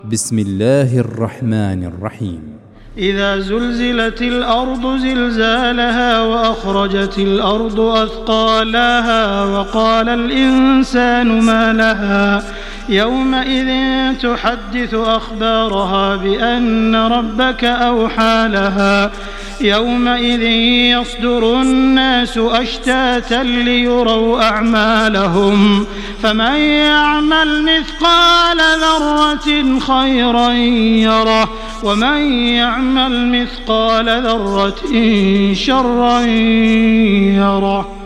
بسم الله الرحمن الرحيم. إذا زلزلت الأرض زلزالها وأخرجت الأرض أثقالها وقال الإنسان ما لها يومئذ تحدث أخبارها بأن ربك أوحى لها يومئذ يصدر الناس أشتاتا ليروا أعمالهم فمن يعمل مثقال ذرة خيرا يره ومن يعمل مثقال ذرة شرا يره.